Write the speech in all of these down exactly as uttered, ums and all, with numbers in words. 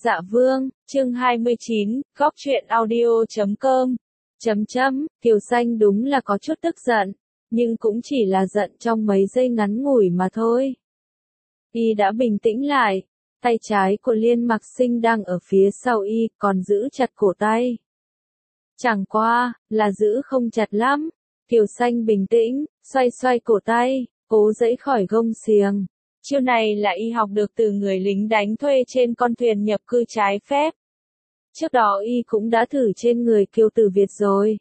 Dạ Vương, chương hai mươi chín, góc truyện audio chấm com. Chấm chấm, Kiều Xanh đúng là có chút tức giận, nhưng cũng chỉ là giận trong mấy giây ngắn ngủi mà thôi. Y đã bình tĩnh lại, tay trái của Liên Mặc Sinh đang ở phía sau Y, còn giữ chặt cổ tay. Chẳng qua, là giữ không chặt lắm. Kiều Xanh bình tĩnh, xoay xoay cổ tay, cố giãy khỏi gông xiềng. Chiêu này là Y học được từ người lính đánh thuê trên con thuyền nhập cư trái phép. Trước đó Y cũng đã thử trên người Kiều Tử Việt rồi.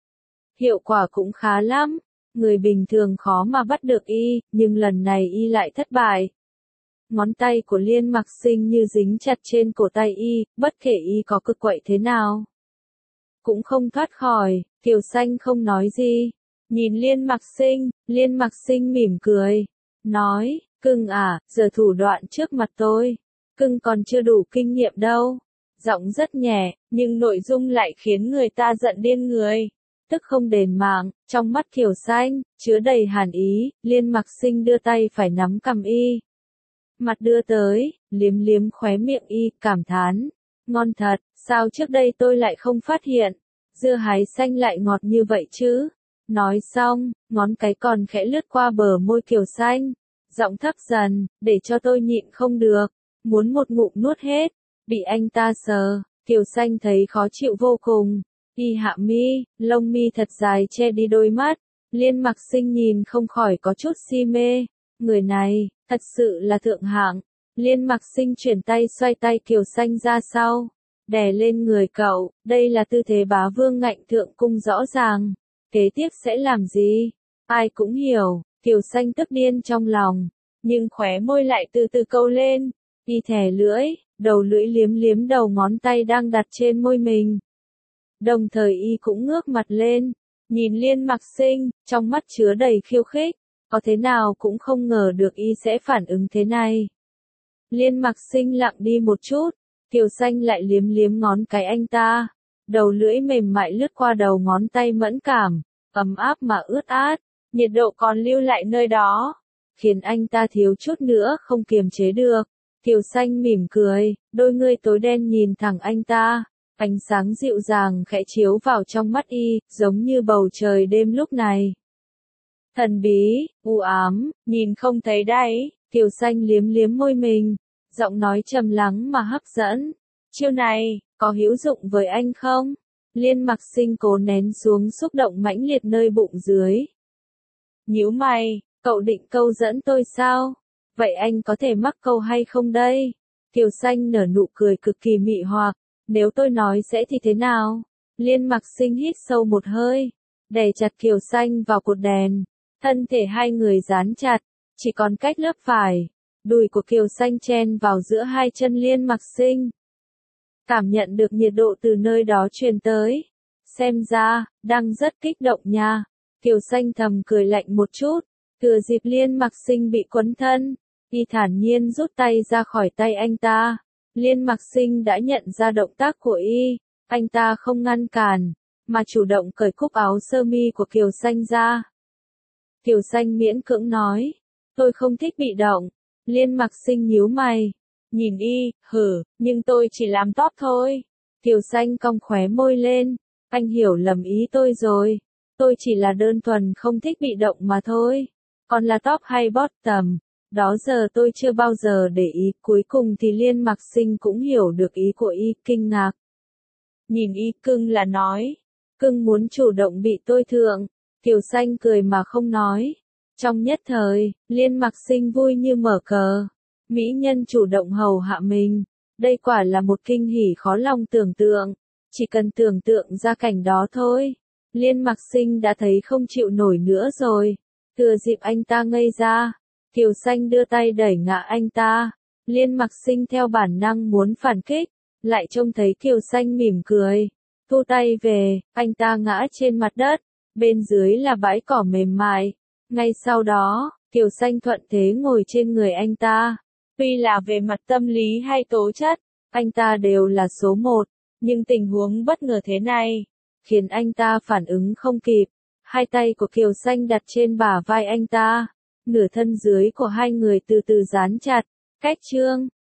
Hiệu quả cũng khá lắm, người bình thường khó mà bắt được Y, nhưng lần này Y lại thất bại. Ngón tay của Liên Mặc Sinh như dính chặt trên cổ tay Y, bất kể Y có cực quậy thế nào. Cũng không thoát khỏi, Kiều Xanh không nói gì. Nhìn Liên Mặc Sinh, Liên Mặc Sinh mỉm cười, nói, cưng à, giờ thủ đoạn trước mặt tôi, cưng còn chưa đủ kinh nghiệm đâu. Giọng rất nhẹ, nhưng nội dung lại khiến người ta giận điên người. Tức không đền mạng, trong mắt Kiều Xanh, chứa đầy hàn ý, Liên Mặc Sinh đưa tay phải nắm cằm Y. Mặt đưa tới, liếm liếm khóe miệng Y, cảm thán. Ngon thật, sao trước đây tôi lại không phát hiện, dưa hái xanh lại ngọt như vậy chứ. Nói xong, ngón cái còn khẽ lướt qua bờ môi Kiều Xanh. Giọng thấp dần, để cho tôi nhịn không được, muốn một ngụm nuốt hết. Bị anh ta sờ, Kiều Xanh thấy khó chịu vô cùng. Y hạ mi, lông mi thật dài che đi đôi mắt. Liên Mặc Sinh nhìn không khỏi có chút si mê. Người này, thật sự là thượng hạng. Liên Mặc Sinh chuyển tay xoay tay Kiều Xanh ra sau, đè lên người cậu. Đây là tư thế bá vương ngạnh thượng cung rõ ràng. Kế tiếp sẽ làm gì? Ai cũng hiểu. Kiều Xanh tức điên trong lòng, nhưng khóe môi lại từ từ câu lên. Y thè lưỡi, đầu lưỡi liếm liếm đầu ngón tay đang đặt trên môi mình. Đồng thời Y cũng ngước mặt lên, nhìn Liên Mặc Sinh, trong mắt chứa đầy khiêu khích. Có thế nào cũng không ngờ được Y sẽ phản ứng thế này. Liên Mặc Sinh lặng đi một chút, Kiều Xanh lại liếm liếm ngón cái anh ta. Đầu lưỡi mềm mại lướt qua đầu ngón tay mẫn cảm, ấm áp mà ướt át. Nhiệt độ còn lưu lại nơi đó, khiến anh ta thiếu chút nữa không kiềm chế được. Kiều Xanh mỉm cười, đôi ngươi tối đen nhìn thẳng anh ta, ánh sáng dịu dàng khẽ chiếu vào trong mắt Y, giống như bầu trời đêm lúc này. Thần bí, u ám, nhìn không thấy đáy. Kiều Xanh liếm liếm môi mình, giọng nói trầm lắng mà hấp dẫn. Chiêu này, có hữu dụng với anh không? Liên Mặc Sinh cố nén xuống xúc động mãnh liệt nơi bụng dưới. Nhíu mày, cậu định câu dẫn tôi sao? Vậy anh có thể mắc câu hay không đây? Kiều Xanh nở nụ cười cực kỳ mị hoặc, nếu tôi nói sẽ thì thế nào? Liên Mặc Sinh hít sâu một hơi, đè chặt Kiều Xanh vào cột đèn, thân thể hai người dán chặt, chỉ còn cách lớp vải. Đùi của Kiều Xanh chen vào giữa hai chân Liên Mặc Sinh. Cảm nhận được nhiệt độ từ nơi đó truyền tới. Xem ra, đang rất kích động nha. Kiều Xanh thầm cười lạnh một chút, thừa dịp Liên Mặc Sinh bị quấn thân, Y thản nhiên rút tay ra khỏi tay anh ta. Liên Mặc Sinh đã nhận ra động tác của Y, anh ta không ngăn cản, mà chủ động cởi cúc áo sơ mi của Kiều Xanh ra. Kiều Xanh miễn cưỡng nói, tôi không thích bị động. Liên Mặc Sinh nhíu mày, nhìn Y, hử, nhưng tôi chỉ làm top thôi. Kiều Xanh cong khóe môi lên, anh hiểu lầm ý tôi rồi. Tôi chỉ là đơn thuần không thích bị động mà thôi. Còn là top hay bottom, đó giờ tôi chưa bao giờ để ý. Cuối cùng thì Liên Mặc Sinh cũng hiểu được ý của Y, kinh ngạc. Nhìn Y, cưng là nói, cưng muốn chủ động bị tôi thượng. Kiều Xanh cười mà không nói. Trong nhất thời, Liên Mặc Sinh vui như mở cờ. Mỹ nhân chủ động hầu hạ mình. Đây quả là một kinh hỉ khó lòng tưởng tượng. Chỉ cần tưởng tượng ra cảnh đó thôi, Liên Mặc Sinh đã thấy không chịu nổi nữa rồi. Thừa dịp anh ta ngây ra, Kiều Xanh đưa tay đẩy ngã anh ta. Liên Mặc Sinh theo bản năng muốn phản kích, lại trông thấy Kiều Xanh mỉm cười. Thu tay về, anh ta ngã trên mặt đất, bên dưới là bãi cỏ mềm mại. Ngay sau đó, Kiều Xanh thuận thế ngồi trên người anh ta. Tuy là về mặt tâm lý hay tố chất, anh ta đều là số một, nhưng tình huống bất ngờ thế này, khiến anh ta phản ứng không kịp. Hai tay của Kiều Xanh đặt trên bả vai anh ta, nửa thân dưới của hai người từ từ dán chặt. Cách chương